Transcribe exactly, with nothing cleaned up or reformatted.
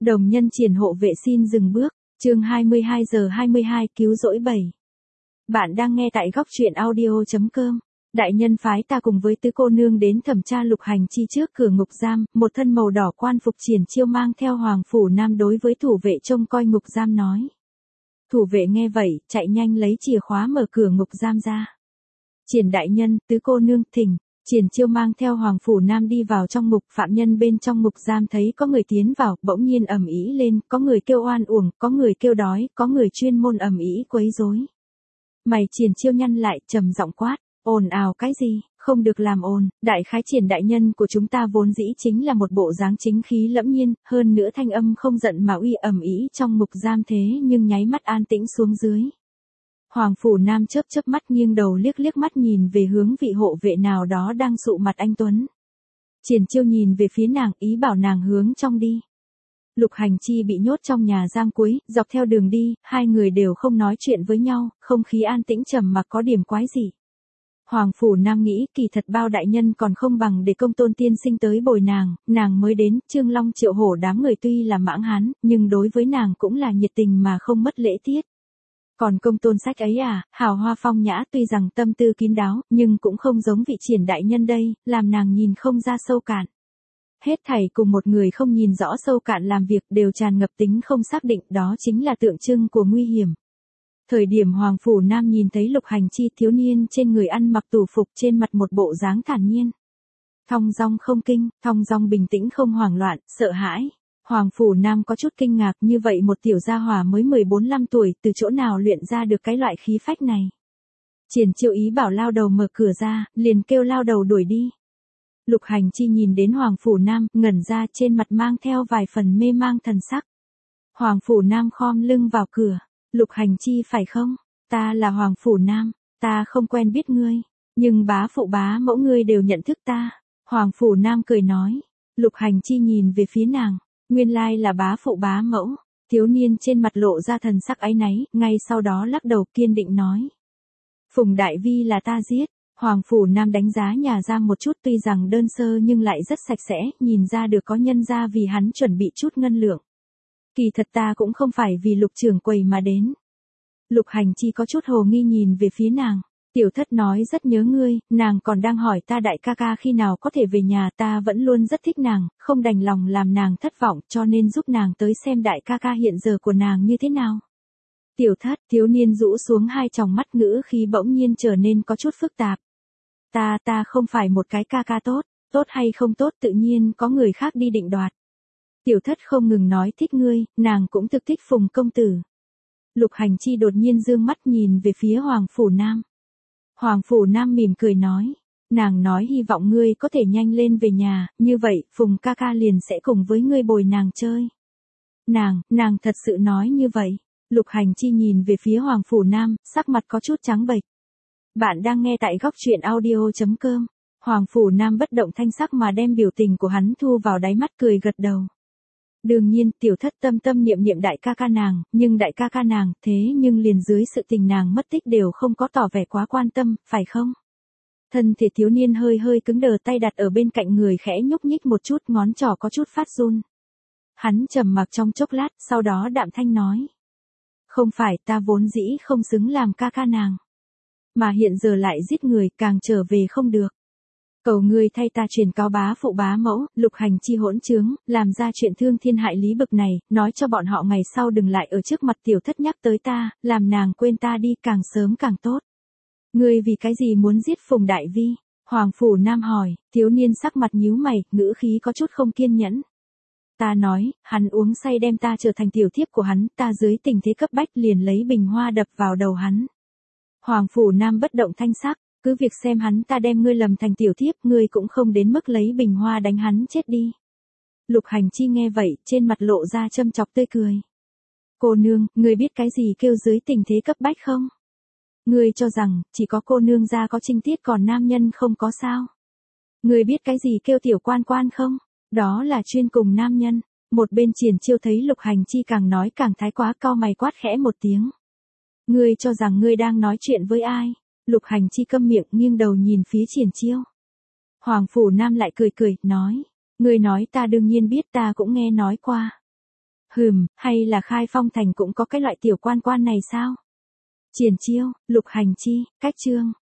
Đồng nhân triển hộ vệ xin dừng bước, chương hai mươi hai giờ hai mươi hai cứu rỗi bảy. Bạn đang nghe tại góc truyện audio chấm com. Đại nhân phái ta cùng với tứ cô nương đến thẩm tra Lục Hành Chi trước cửa ngục giam, một thân màu đỏ quan phục Triển Chiêu mang theo Hoàng Phủ Nam đối với thủ vệ trông coi ngục giam nói. Thủ vệ nghe vậy, chạy nhanh lấy chìa khóa mở cửa ngục giam ra. Triển đại nhân, tứ cô nương, thỉnh. Triển Chiêu mang theo Hoàng Phủ Nam đi vào trong ngục, phạm nhân bên trong ngục giam thấy có người tiến vào, bỗng nhiên ầm ĩ lên, có người kêu oan uổng, có người kêu đói, có người chuyên môn ầm ĩ quấy rối. Mày Triển Chiêu nhăn lại, trầm giọng quát, ồn ào cái gì, không được làm ồn, đại khái Triển đại nhân của chúng ta vốn dĩ chính là một bộ dáng chính khí lẫm nhiên, hơn nữa thanh âm không giận mà uy ầm ĩ trong ngục giam thế nhưng nháy mắt an tĩnh xuống dưới. Hoàng Phủ Nam chớp chớp mắt nghiêng đầu liếc liếc mắt nhìn về hướng vị hộ vệ nào đó đang sụ mặt anh Tuấn. Triển Chiêu nhìn về phía nàng, ý bảo nàng hướng trong đi. Lục Hành Chi bị nhốt trong nhà giam cuối, dọc theo đường đi, hai người đều không nói chuyện với nhau, không khí an tĩnh trầm mặc có điểm quái gì. Hoàng Phủ Nam nghĩ kỳ thật bao đại nhân còn không bằng để Công Tôn tiên sinh tới bồi nàng, nàng mới đến, Trương Long Triệu Hổ đám người tuy là mãng hán, nhưng đối với nàng cũng là nhiệt tình mà không mất lễ tiết. Còn Công Tôn sách ấy à, hào hoa phong nhã tuy rằng tâm tư kín đáo, nhưng cũng không giống vị Triển đại nhân đây, làm nàng nhìn không ra sâu cạn. Hết thảy cùng một người không nhìn rõ sâu cạn làm việc đều tràn ngập tính không xác định, đó chính là tượng trưng của nguy hiểm. Thời điểm Hoàng Phủ Nam nhìn thấy Lục Hành Chi thiếu niên trên người ăn mặc tù phục trên mặt một bộ dáng thản nhiên. Thong dong không kinh, thong dong bình tĩnh không hoảng loạn, sợ hãi. Hoàng Phủ Nam có chút kinh ngạc, như vậy một tiểu gia hỏa mới mười bốn lăm tuổi, từ chỗ nào luyện ra được cái loại khí phách này. Triển Chiêu ý bảo lao đầu mở cửa ra, liền kêu lao đầu đuổi đi. Lục Hành Chi nhìn đến Hoàng Phủ Nam, ngẩn ra, trên mặt mang theo vài phần mê mang thần sắc. Hoàng Phủ Nam khom lưng vào cửa. Lục Hành Chi phải không? Ta là Hoàng Phủ Nam, ta không quen biết ngươi, nhưng bá phụ bá mẫu ngươi đều nhận thức ta. Hoàng Phủ Nam cười nói. Lục Hành Chi nhìn về phía nàng. Nguyên lai là bá phụ bá mẫu. Thiếu niên trên mặt lộ ra thần sắc áy náy, ngay sau đó lắc đầu kiên định nói. Phùng Đại Vi là ta giết. Hoàng Phủ Nam đánh giá nhà giam một chút, tuy rằng đơn sơ nhưng lại rất sạch sẽ, nhìn ra được có nhân ra vì hắn chuẩn bị chút ngân lượng. Kỳ thật ta cũng không phải vì Lục trưởng quầy mà đến. Lục Hành Chi có chút hồ nghi nhìn về phía nàng. Tiểu thất nói rất nhớ ngươi, nàng còn đang hỏi ta đại ca ca khi nào có thể về nhà, ta vẫn luôn rất thích nàng, không đành lòng làm nàng thất vọng, cho nên giúp nàng tới xem đại ca ca hiện giờ của nàng như thế nào. Tiểu thất, thiếu niên rũ xuống hai tròng mắt, ngữ khí bỗng nhiên trở nên có chút phức tạp. Ta, ta không phải một cái ca ca tốt, tốt hay không tốt tự nhiên có người khác đi định đoạt. Tiểu thất không ngừng nói thích ngươi, nàng cũng thực thích Phùng công tử. Lục Hành Chi đột nhiên dương mắt nhìn về phía Hoàng Phủ Nam. Hoàng Phủ Nam mỉm cười nói, nàng nói hy vọng ngươi có thể nhanh lên về nhà, như vậy Phùng ca ca liền sẽ cùng với ngươi bồi nàng chơi. Nàng, nàng thật sự nói như vậy. Lục Hành Chi nhìn về phía Hoàng Phủ Nam, sắc mặt có chút trắng bệch. Bạn đang nghe tại góc truyện audio chấm com. Hoàng Phủ Nam bất động thanh sắc mà đem biểu tình của hắn thu vào đáy mắt, cười gật đầu. Đương nhiên, tiểu thất tâm tâm niệm niệm đại ca ca nàng, nhưng đại ca ca nàng, thế nhưng liền dưới sự tình nàng mất tích đều không có tỏ vẻ quá quan tâm, phải không? Thân thể thiếu niên hơi hơi cứng đờ, tay đặt ở bên cạnh người khẽ nhúc nhích một chút, ngón trỏ có chút phát run. Hắn trầm mặc trong chốc lát, sau đó đạm thanh nói. Không phải, ta vốn dĩ không xứng làm ca ca nàng. Mà hiện giờ lại giết người, càng trở về không được. Cầu ngươi thay ta truyền cáo bá phụ bá mẫu, Lục Hành Chi hỗn trướng, làm ra chuyện thương thiên hại lý bực này, nói cho bọn họ ngày sau đừng lại ở trước mặt tiểu thất nhắc tới ta, làm nàng quên ta đi, càng sớm càng tốt. Ngươi vì cái gì muốn giết Phùng Đại Vi? Hoàng Phủ Nam hỏi. Thiếu niên sắc mặt nhíu mày, ngữ khí có chút không kiên nhẫn. Ta nói, hắn uống say đem ta trở thành tiểu thiếp của hắn, ta dưới tình thế cấp bách liền lấy bình hoa đập vào đầu hắn. Hoàng Phủ Nam bất động thanh sắc. Cứ việc xem hắn ta đem ngươi lầm thành tiểu thiếp, ngươi cũng không đến mức lấy bình hoa đánh hắn chết đi. Lục Hành Chi nghe vậy, trên mặt lộ ra châm chọc tươi cười. Cô nương, ngươi biết cái gì kêu dưới tình thế cấp bách không? Ngươi cho rằng, chỉ có cô nương ra có trinh tiết còn nam nhân không có sao? Ngươi biết cái gì kêu tiểu quan quan không? Đó là chuyên cùng nam nhân. Một bên Triển Chiêu thấy Lục Hành Chi càng nói càng thái quá, cau mày quát khẽ một tiếng. Ngươi cho rằng ngươi đang nói chuyện với ai? Lục Hành Chi câm miệng, nghiêng đầu nhìn phía Triển Chiêu. Hoàng Phủ Nam lại cười cười, nói. Ngươi nói ta đương nhiên biết, ta cũng nghe nói qua. Hừm, hay là Khai Phong Thành cũng có cái loại tiểu quan quan này sao? Triển Chiêu, Lục Hành Chi, Cách Chương.